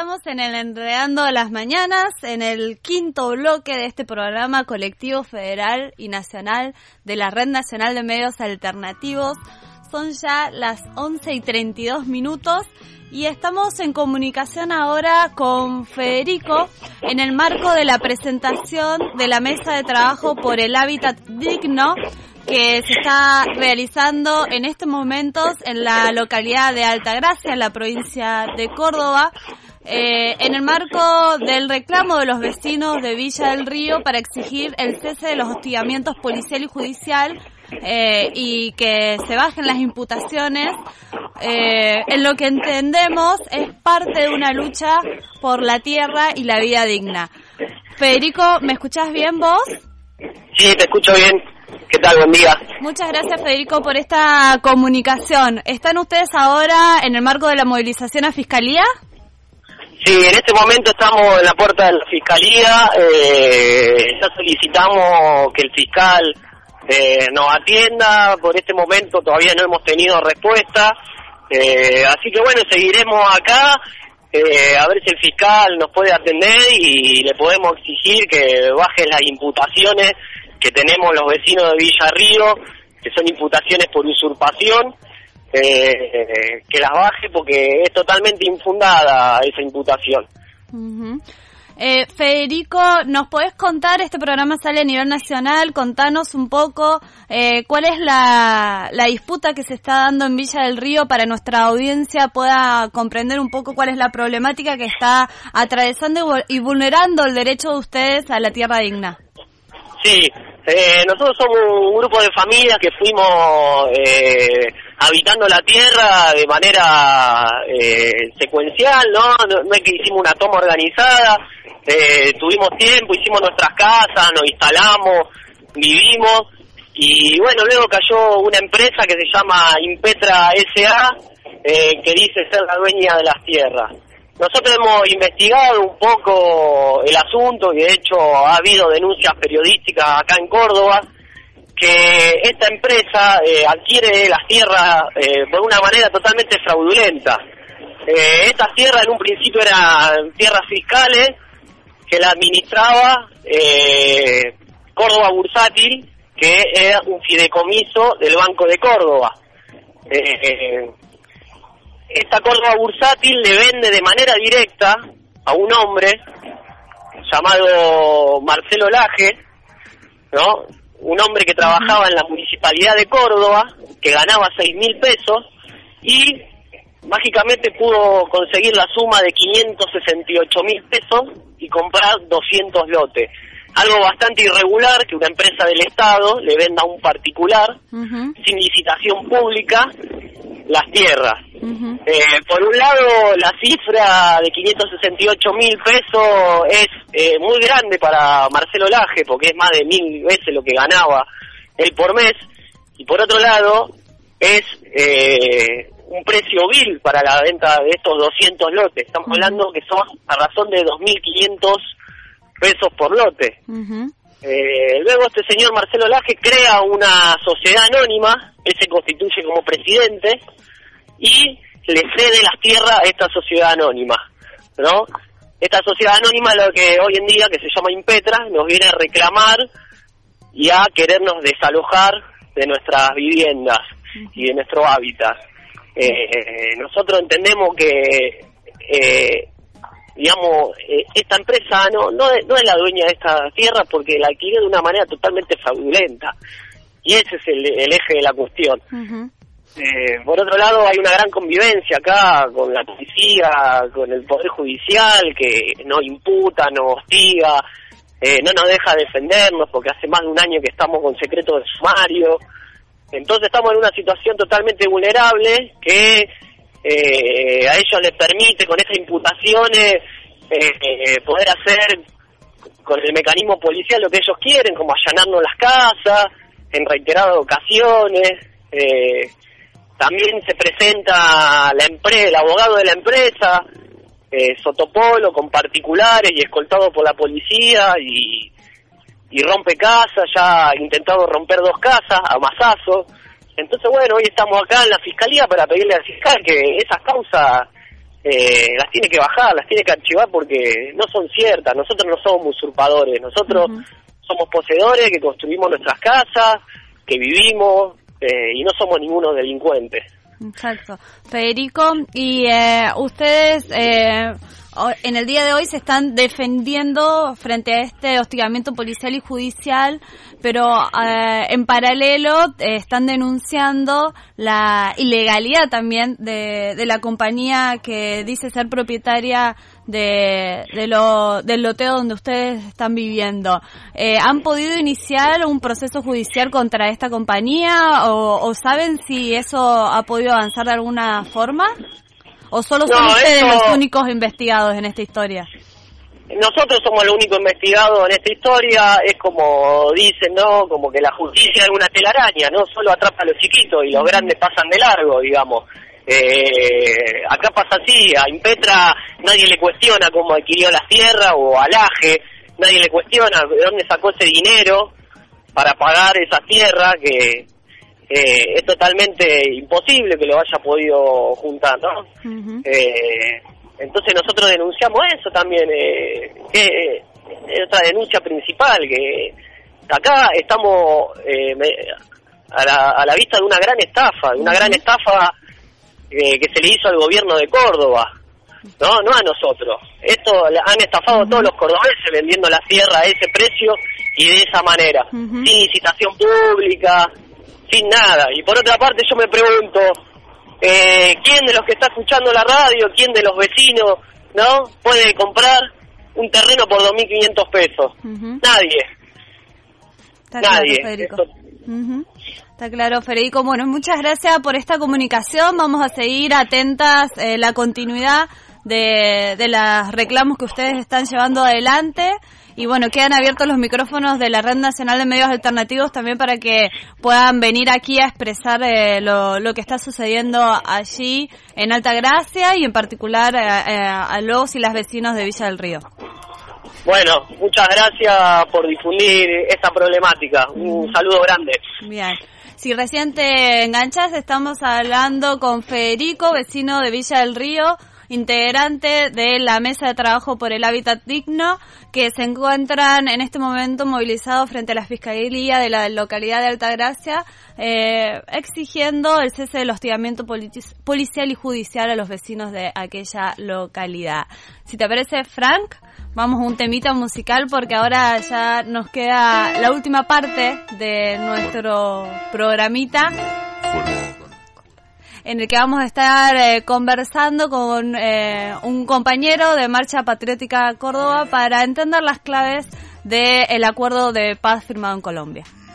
estamos en el Enredando de las Mañanas, en el quinto bloque de este programa colectivo federal y nacional de la Red Nacional de Medios Alternativos. Son ya las 11:32 y estamos en comunicación ahora con Federico en el marco de la presentación de la Mesa de Trabajo por el Hábitat Digno que se está realizando en estos momentos en la localidad de Altagracia, en la provincia de Córdoba, en el marco del reclamo de los vecinos de Villa del Río para exigir el cese de los hostigamientos policial y judicial y que se bajen las imputaciones. En lo que entendemos es parte de una lucha por la tierra y la vida digna. Federico, ¿me escuchás bien vos? Sí, te escucho bien. ¿Qué tal? Buen día. Muchas gracias, Federico, por esta comunicación. ¿Están ustedes ahora en el marco de la movilización a Fiscalía? Sí, en este momento estamos en la puerta de la Fiscalía. Ya solicitamos que el fiscal nos atienda. Por este momento todavía no hemos tenido respuesta. Así que bueno, seguiremos acá. A ver si el fiscal nos puede atender y le podemos exigir que bajen las imputaciones que tenemos los vecinos de Villa Río, que son imputaciones por usurpación, que las baje porque es totalmente infundada esa imputación. Uh-huh. Federico, ¿nos podés contar? Este programa sale a nivel nacional, contanos un poco cuál es la disputa que se está dando en Villa del Río para nuestra audiencia pueda comprender un poco cuál es la problemática que está atravesando y vulnerando el derecho de ustedes a la tierra digna. Sí, nosotros somos un grupo de familias que fuimos habitando la tierra de manera secuencial, no es que hicimos una toma organizada, tuvimos tiempo, hicimos nuestras casas, nos instalamos, vivimos, y bueno, luego cayó una empresa que se llama Impetra S.A., que dice ser la dueña de las tierras. Nosotros hemos investigado un poco el asunto y de hecho ha habido denuncias periodísticas acá en Córdoba que esta empresa adquiere las tierras por una manera totalmente fraudulenta. Estas tierras en un principio eran tierras fiscales que la administraba Córdoba Bursátil, que era un fideicomiso del Banco de Córdoba. Esta Córdoba Bursátil le vende de manera directa a un hombre llamado Marcelo Laje, ¿no? Un hombre que trabajaba en la municipalidad de Córdoba, que ganaba 6.000 pesos y mágicamente pudo conseguir la suma de 568.000 pesos y comprar 200 lotes. Algo bastante irregular que una empresa del Estado le venda a un particular, uh-huh, sin licitación pública, las tierras. Uh-huh. Por un lado, la cifra de 568.000 pesos es muy grande para Marcelo Laje, porque es más de 1.000 veces lo que ganaba él por mes, y por otro lado, es un precio vil para la venta de estos 200 lotes. Estamos, uh-huh, hablando que son a razón de 2.500 pesos por lote. Uh-huh. Luego este señor Marcelo Laje crea una sociedad anónima, él se constituye como presidente y le cede las tierras a esta sociedad anónima, ¿no? Esta sociedad anónima, lo que hoy en día, que se llama Impetra, nos viene a reclamar y a querernos desalojar de nuestras viviendas y de nuestro hábitat. Nosotros entendemos que esta empresa no es la dueña de esta tierra porque la adquirió de una manera totalmente fraudulenta. Y ese es el eje de la cuestión. Uh-huh. Por otro lado, hay una gran convivencia acá con la policía, con el Poder Judicial, que nos imputa, nos hostiga, no nos deja defendernos porque hace más de un año que estamos con secreto de sumario. Entonces estamos en una situación totalmente vulnerable que a ellos les permite con estas imputaciones poder hacer con el mecanismo policial lo que ellos quieren, como allanarnos las casas en reiteradas ocasiones. También se presenta el abogado de la empresa, Sotopolo, con particulares y escoltado por la policía y rompe casas, ya ha intentado romper 2 casas a mazazo. Entonces, bueno, hoy estamos acá en la Fiscalía para pedirle al fiscal que esas causas las tiene que bajar, las tiene que archivar porque no son ciertas. Nosotros no somos usurpadores, nosotros somos poseedores que construimos nuestras casas, que vivimos, y no somos ninguno delincuentes. Exacto. Federico, y ustedes en el día de hoy se están defendiendo frente a este hostigamiento policial y judicial, pero en paralelo están denunciando la ilegalidad también de la compañía que dice ser propietaria del loteo donde ustedes están viviendo. ¿Han podido iniciar un proceso judicial contra esta compañía o saben si eso ha podido avanzar de alguna forma? ¿O solo son ustedes los únicos investigados en esta historia? Nosotros somos los únicos investigados en esta historia. Es como dicen, ¿no? Como que la justicia es una telaraña, ¿no? Solo atrapa a los chiquitos y los grandes pasan de largo, digamos. Acá pasa así, a Impetra nadie le cuestiona cómo adquirió las tierras, o al AGE, nadie le cuestiona de dónde sacó ese dinero para pagar esas tierras, que es totalmente imposible que lo haya podido juntar, ¿no? Entonces nosotros denunciamos eso también, que es otra denuncia principal, que acá estamos a la vista de una gran estafa, que se le hizo al gobierno de Córdoba, no a nosotros. Esto han estafado a todos los cordobeses vendiendo la tierra a ese precio y de esa manera, sin licitación pública, sin nada. Y por otra parte yo me pregunto, ¿quién de los que está escuchando la radio, quién de los vecinos, no puede comprar un terreno por 2.500 pesos? Nadie. Nadie. Claro, Federico. Está claro, Federico. Bueno, muchas gracias por esta comunicación. Vamos a seguir atentas la continuidad de los reclamos que ustedes están llevando adelante. Y bueno, quedan abiertos los micrófonos de la Red Nacional de Medios Alternativos también para que puedan venir aquí a expresar lo que está sucediendo allí en Altagracia y en particular a los y las vecinos de Villa del Río. Bueno, muchas gracias por difundir esta problemática. Un saludo grande. Bien. Si recién te enganchas, estamos hablando con Federico, vecino de Villa del Río, integrante de la Mesa de Trabajo por el Hábitat Digno, que se encuentran en este momento movilizados frente a la Fiscalía de la localidad de Altagracia, exigiendo el cese del hostigamiento policial y judicial a los vecinos de aquella localidad. Si te parece, Frank, vamos a un temita musical porque ahora ya nos queda la última parte de nuestro programita, en el que vamos a estar conversando con un compañero de Marcha Patriótica Córdoba para entender las claves del acuerdo de paz firmado en Colombia.